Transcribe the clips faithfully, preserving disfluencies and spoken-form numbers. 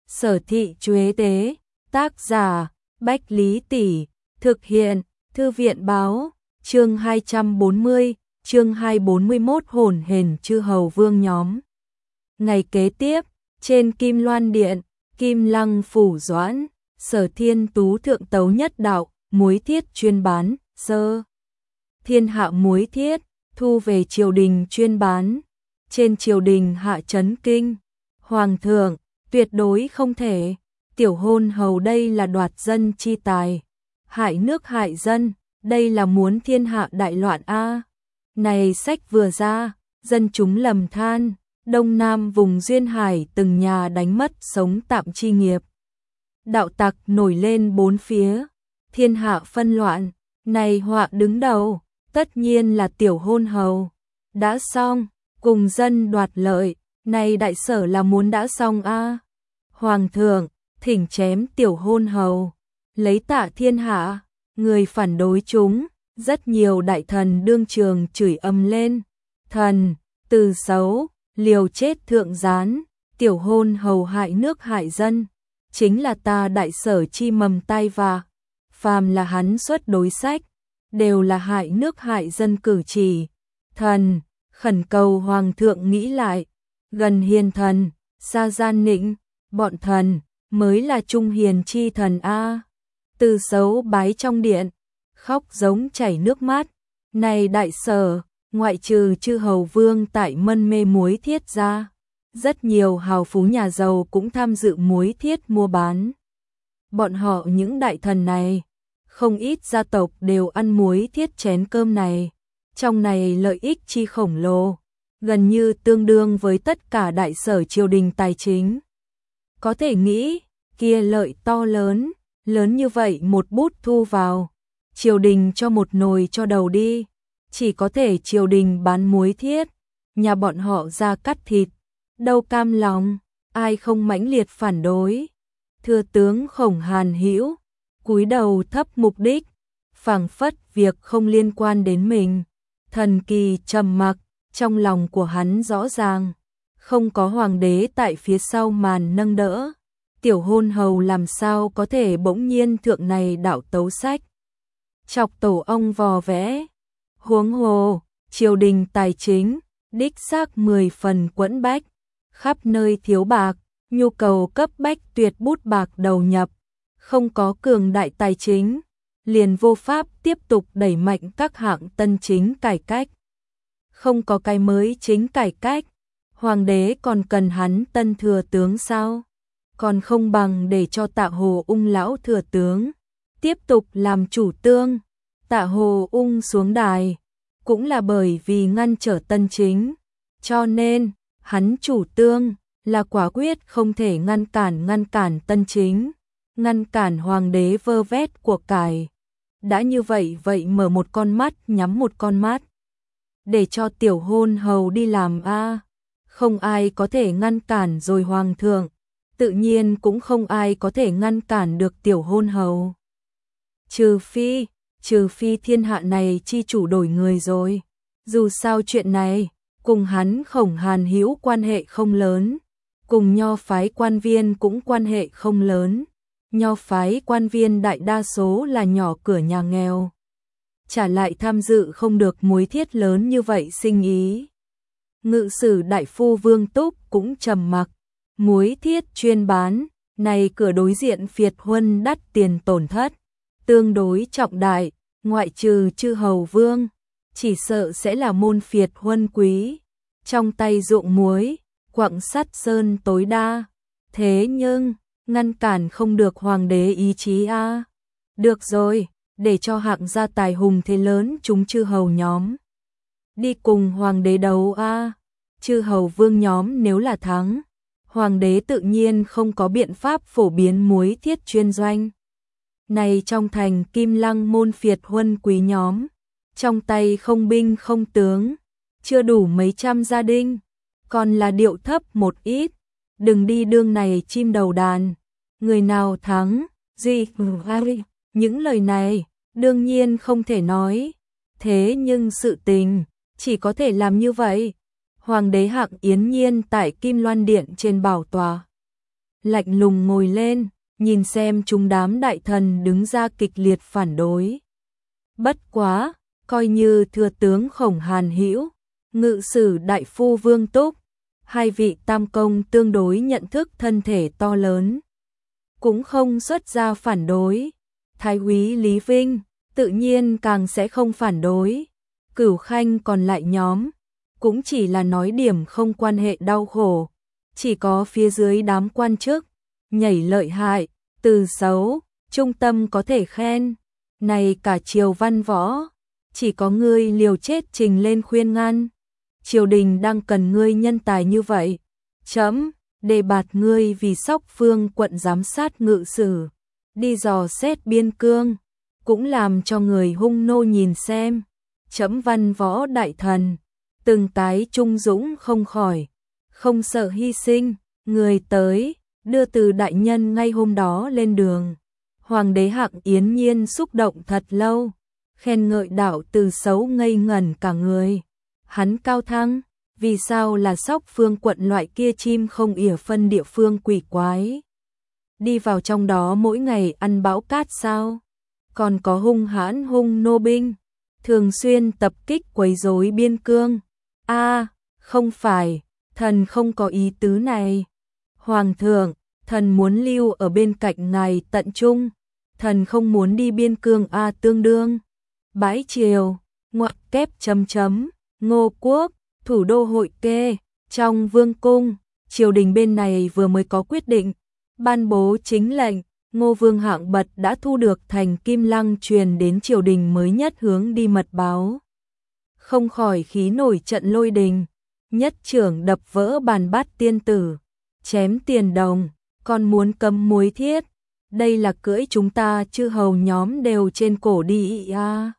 Sở thị Chuế tế, tác giả, Bách Lý Tỷ, thực hiện, Thư viện báo, chương hai trăm bốn mươi, chương hai trăm bốn mươi mốt hồn hển chư hầu vương nhóm. Ngày kế tiếp, trên Kim Loan Điện, Kim Lăng phủ doãn, Sở Thiên Tú thượng tấu nhất đạo, muối thiết chuyên bán, sơ. Thiên hạ muối thiết, thu về triều đình chuyên bán. Trên triều đình hạ chấn kinh, hoàng thượng, tuyệt đối không thể, tiểu hôn hầu đây là đoạt dân chi tài, hại nước hại dân, đây là muốn thiên hạ đại loạn a. Này sách vừa ra, dân chúng lầm than, Đông Nam vùng duyên hải từng nhà đánh mất sống tạm chi nghiệp. Đạo tặc nổi lên bốn phía, thiên hạ phân loạn, này họa đứng đầu, tất nhiên là tiểu hôn hầu. Đã xong, cùng dân đoạt lợi, này đại sở là muốn đã xong a. Hoàng thượng, thỉnh chém tiểu hôn hầu, lấy tạ thiên hạ, người phản đối chúng, rất nhiều đại thần đương trường chửi ầm lên. Thần, từ xấu, liều chết thượng gián, tiểu hôn hầu hại nước hại dân, chính là ta đại sở chi mầm tai vạ, phàm là hắn xuất đối sách, đều là hại nước hại dân cử chỉ. Thần, khẩn cầu hoàng thượng nghĩ lại, gần hiền thần, xa gian nịnh, bọn thần, mới là trung hiền chi thần a. Từ xấu bái trong điện, khóc giống chảy nước mắt, này đại sở, ngoại trừ chư hầu vương tại mân mê muối thiết ra, rất nhiều hào phú nhà giàu cũng tham dự muối thiết mua bán. Bọn họ những đại thần này, không ít gia tộc đều ăn muối thiết chén cơm này, trong này lợi ích chi khổng lồ, gần như tương đương với tất cả đại sở triều đình tài chính. Có thể nghĩ, kia lợi to lớn, lớn như vậy một bút thu vào, triều đình cho một nồi cho đầu đi, chỉ có thể triều đình bán muối thiết, nhà bọn họ ra cắt thịt, đâu cam lòng, ai không mãnh liệt phản đối. Thừa tướng Khổng Hàn Hữu cúi đầu thấp mục đích, phảng phất việc không liên quan đến mình. Thần kỳ trầm mặc, trong lòng của hắn rõ ràng, không có hoàng đế tại phía sau màn nâng đỡ, tiểu hôn hầu làm sao có thể bỗng nhiên thượng này đạo tấu sách, chọc tổ ông vò vẽ. Huống hồ, triều đình tài chính, đích xác mười phần quẫn bách, khắp nơi thiếu bạc, nhu cầu cấp bách tuyệt bút bạc đầu nhập, không có cường đại tài chính, liền vô pháp tiếp tục đẩy mạnh các hạng tân chính cải cách. Không có cái mới chính cải cách, hoàng đế còn cần hắn tân thừa tướng sao? Còn không bằng để cho Tạ Hồ Ung lão thừa tướng tiếp tục làm chủ tương. Tạ Hồ Ung xuống đài, cũng là bởi vì ngăn trở tân chính, cho nên hắn chủ tương là quả quyết không thể ngăn cản ngăn cản tân chính, ngăn cản hoàng đế vơ vét của cải. Đã như vậy vậy mở một con mắt nhắm một con mắt, để cho tiểu hôn hầu đi làm a, không ai có thể ngăn cản rồi hoàng thượng, tự nhiên cũng không ai có thể ngăn cản được tiểu hôn hầu. Trừ phi, trừ phi thiên hạ này chi chủ đổi người rồi. Dù sao chuyện này, cùng hắn Khổng Hàn Hữu quan hệ không lớn, cùng nho phái quan viên cũng quan hệ không lớn. Nho phái quan viên đại đa số là nhỏ cửa nhà nghèo, trả lại tham dự không được muối thiết lớn như vậy sinh ý. Ngự sử đại phu Vương Túc cũng trầm mặc, muối thiết chuyên bán, này cửa đối diện phiệt huân đắt tiền tổn thất, tương đối trọng đại, ngoại trừ chư hầu vương, chỉ sợ sẽ là môn phiệt huân quý, trong tay ruộng muối, quặng sắt sơn tối đa, thế nhưng ngăn cản không được hoàng đế ý chí a. Được rồi, để cho hạng gia tài hùng thế lớn chúng chư hầu nhóm đi cùng hoàng đế đấu a. Chư hầu vương nhóm nếu là thắng, hoàng đế tự nhiên không có biện pháp phổ biến muối thiết chuyên doanh. Này trong thành Kim Lăng môn phiệt huân quý nhóm, trong tay không binh không tướng, chưa đủ mấy trăm gia đình, còn là điệu thấp một ít, đừng đi đương này chim đầu đàn, người nào thắng, gì, những lời này, đương nhiên không thể nói, thế nhưng sự tình, chỉ có thể làm như vậy. Hoàng đế Hạng Yến Nhiên tại Kim Loan Điện trên bảo tòa, lạnh lùng ngồi lên, nhìn xem chúng đám đại thần đứng ra kịch liệt phản đối. Bất quá, coi như thừa tướng Khổng Hàn Hữu, ngự sử đại phu Vương Túc, hai vị tam công tương đối nhận thức thân thể to lớn, cũng không xuất ra phản đối. Thái úy Lý Vinh tự nhiên càng sẽ không phản đối. Cửu Khanh còn lại nhóm cũng chỉ là nói điểm không quan hệ đau khổ, chỉ có phía dưới đám quan chức nhảy lợi hại, từ xấu, trung tâm có thể khen. Này cả triều văn võ, chỉ có ngươi liều chết trình lên khuyên ngăn. Triều đình đang cần ngươi nhân tài như vậy. Chấm đề bạt ngươi vì Sóc Phương quận giám sát ngự sử, đi dò xét biên cương, cũng làm cho người hung nô nhìn xem. Chấm văn võ đại thần, từng tái trung dũng không khỏi, không sợ hy sinh. Người tới, đưa từ đại nhân ngay hôm đó lên đường. Hoàng đế Hạng Yến Nhiên xúc động thật lâu, khen ngợi đạo từ xấu ngây ngẩn cả người. Hắn cao thăng, vì sao là Sóc Phương quận loại kia chim không ỉa phân địa phương quỷ quái. Đi vào trong đó mỗi ngày ăn bão cát sao? Còn có hung hãn hung nô binh, thường xuyên tập kích quấy rối biên cương. A, không phải, thần không có ý tứ này. Hoàng thượng, thần muốn lưu ở bên cạnh ngài tận trung, thần không muốn đi biên cương a tương đương. Bãi triều, ngoặc kép chấm chấm, Ngô Quốc, thủ đô Hội Kê, trong vương cung, triều đình bên này vừa mới có quyết định, ban bố chính lệnh, Ngô Vương Hạng Bật đã thu được thành Kim Lăng truyền đến triều đình mới nhất hướng đi mật báo. Không khỏi khí nổi trận lôi đình, nhất trưởng đập vỡ bàn bát tiên tử, chém tiền đồng, còn muốn cấm muối thiết. Đây là cưỡi chúng ta chư hầu nhóm đều trên cổ đi a.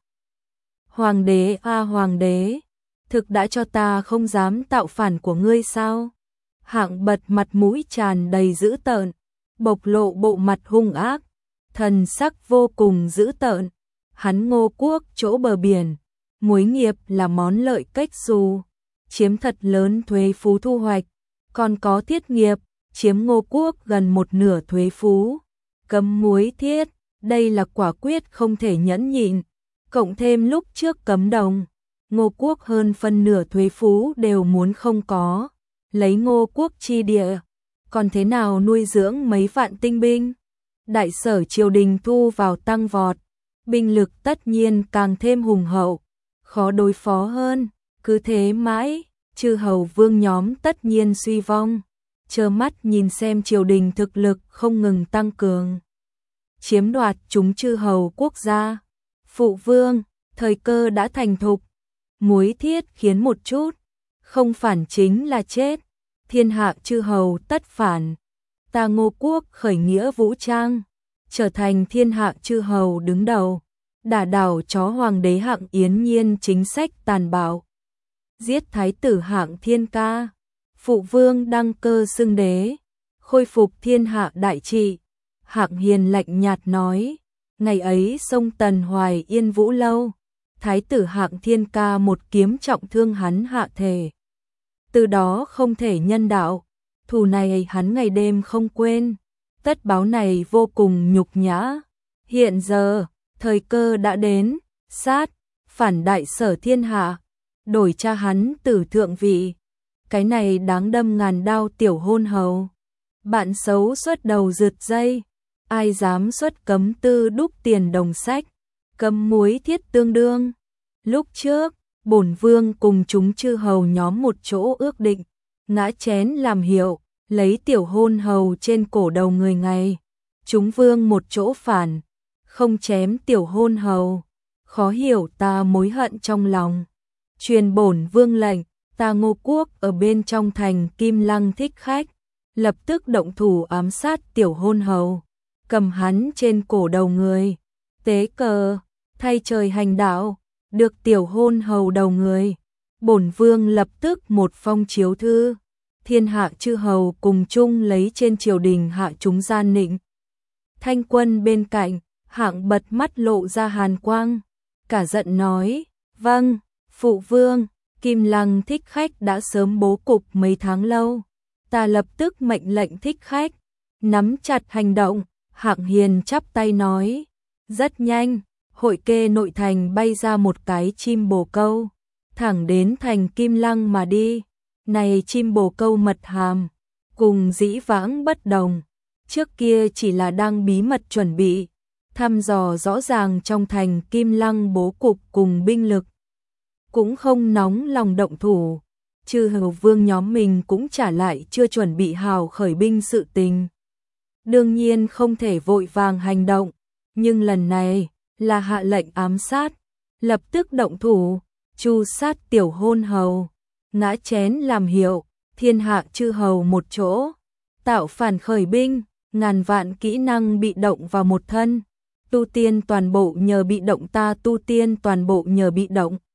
Hoàng đế a hoàng đế, thực đã cho ta không dám tạo phản của ngươi sao? Hạng Bật mặt mũi tràn đầy dữ tợn, bộc lộ bộ mặt hung ác, thần sắc vô cùng dữ tợn. Hắn Ngô Quốc chỗ bờ biển, muối nghiệp là món lợi cách dù, chiếm thật lớn thuế phú thu hoạch, còn có thiết nghiệp, chiếm Ngô Quốc gần một nửa thuế phú. Cấm muối thiết, đây là quả quyết không thể nhẫn nhịn, cộng thêm lúc trước cấm đồng, Ngô Quốc hơn phân nửa thuế phú đều muốn không có, lấy Ngô Quốc chi địa, còn thế nào nuôi dưỡng mấy vạn tinh binh. Đại sở triều đình thu vào tăng vọt, binh lực tất nhiên càng thêm hùng hậu, khó đối phó hơn, cứ thế mãi, chư hầu vương nhóm tất nhiên suy vong. Trơ mắt nhìn xem triều đình thực lực không ngừng tăng cường, chiếm đoạt chúng chư hầu quốc gia. Phụ vương, thời cơ đã thành thục, muối thiết khiến một chút, không phản chính là chết, thiên hạ chư hầu tất phản. Ta Ngô Quốc khởi nghĩa vũ trang, trở thành thiên hạ chư hầu đứng đầu, đả đảo chó hoàng đế Hạng Yến Nhiên chính sách tàn bạo, giết thái tử Hạng Thiên Ca. Phụ vương đăng cơ xưng đế, khôi phục thiên hạ đại trị. Hạng Hiền lạnh nhạt nói, ngày ấy sông Tần Hoài Yên Vũ Lâu, thái tử Hạng Thiên Ca một kiếm trọng thương hắn hạ thể. Từ đó không thể nhân đạo, thù này hắn ngày đêm không quên, tất báo này vô cùng nhục nhã. Hiện giờ, thời cơ đã đến, sát, phản đại sở thiên hạ, đổi cha hắn tử thượng vị. Cái này đáng đâm ngàn đao tiểu hôn hầu. Bạn xấu xuất đầu rượt dây, ai dám xuất cấm tư đúc tiền đồng sách, cấm muối thiết tương đương. Lúc trước, bổn vương cùng chúng chư hầu nhóm một chỗ ước định, ngã chén làm hiệu, lấy tiểu hôn hầu trên cổ đầu người ngày. Chúng vương một chỗ phản, không chém tiểu hôn hầu, khó hiểu ta mối hận trong lòng. Truyền bổn vương lệnh, ta Ngô Quốc ở bên trong thành Kim Lăng thích khách, lập tức động thủ ám sát tiểu hôn hầu, cầm hắn trên cổ đầu người, tế cờ, thay trời hành đạo, được tiểu hôn hầu đầu người. Bổn vương lập tức một phong chiếu thư, thiên hạ chư hầu cùng chung lấy trên triều đình hạ chúng gian nịnh. Thanh quân bên cạnh, Hạng Bật mắt lộ ra hàn quang, cả giận nói, vâng, phụ vương. Kim Lăng thích khách đã sớm bố cục mấy tháng lâu, ta lập tức mệnh lệnh thích khách, nắm chặt hành động, Hạng Hiền chắp tay nói, rất nhanh, hội kê nội thành bay ra một cái chim bồ câu, thẳng đến thành Kim Lăng mà đi. Này chim bồ câu mật hàm, cùng dĩ vãng bất đồng, trước kia chỉ là đang bí mật chuẩn bị, thăm dò rõ ràng trong thành Kim Lăng bố cục cùng binh lực, cũng không nóng lòng động thủ, Chư Hầu Vương nhóm mình cũng trả lại chưa chuẩn bị hào khởi binh sự tình. Đương nhiên không thể vội vàng hành động, nhưng lần này là hạ lệnh ám sát, lập tức động thủ, tru sát tiểu hôn hầu, ngã chén làm hiệu, thiên hạ chư hầu một chỗ, tạo phản khởi binh, ngàn vạn kỹ năng bị động vào một thân, tu tiên toàn bộ nhờ bị động ta tu tiên toàn bộ nhờ bị động.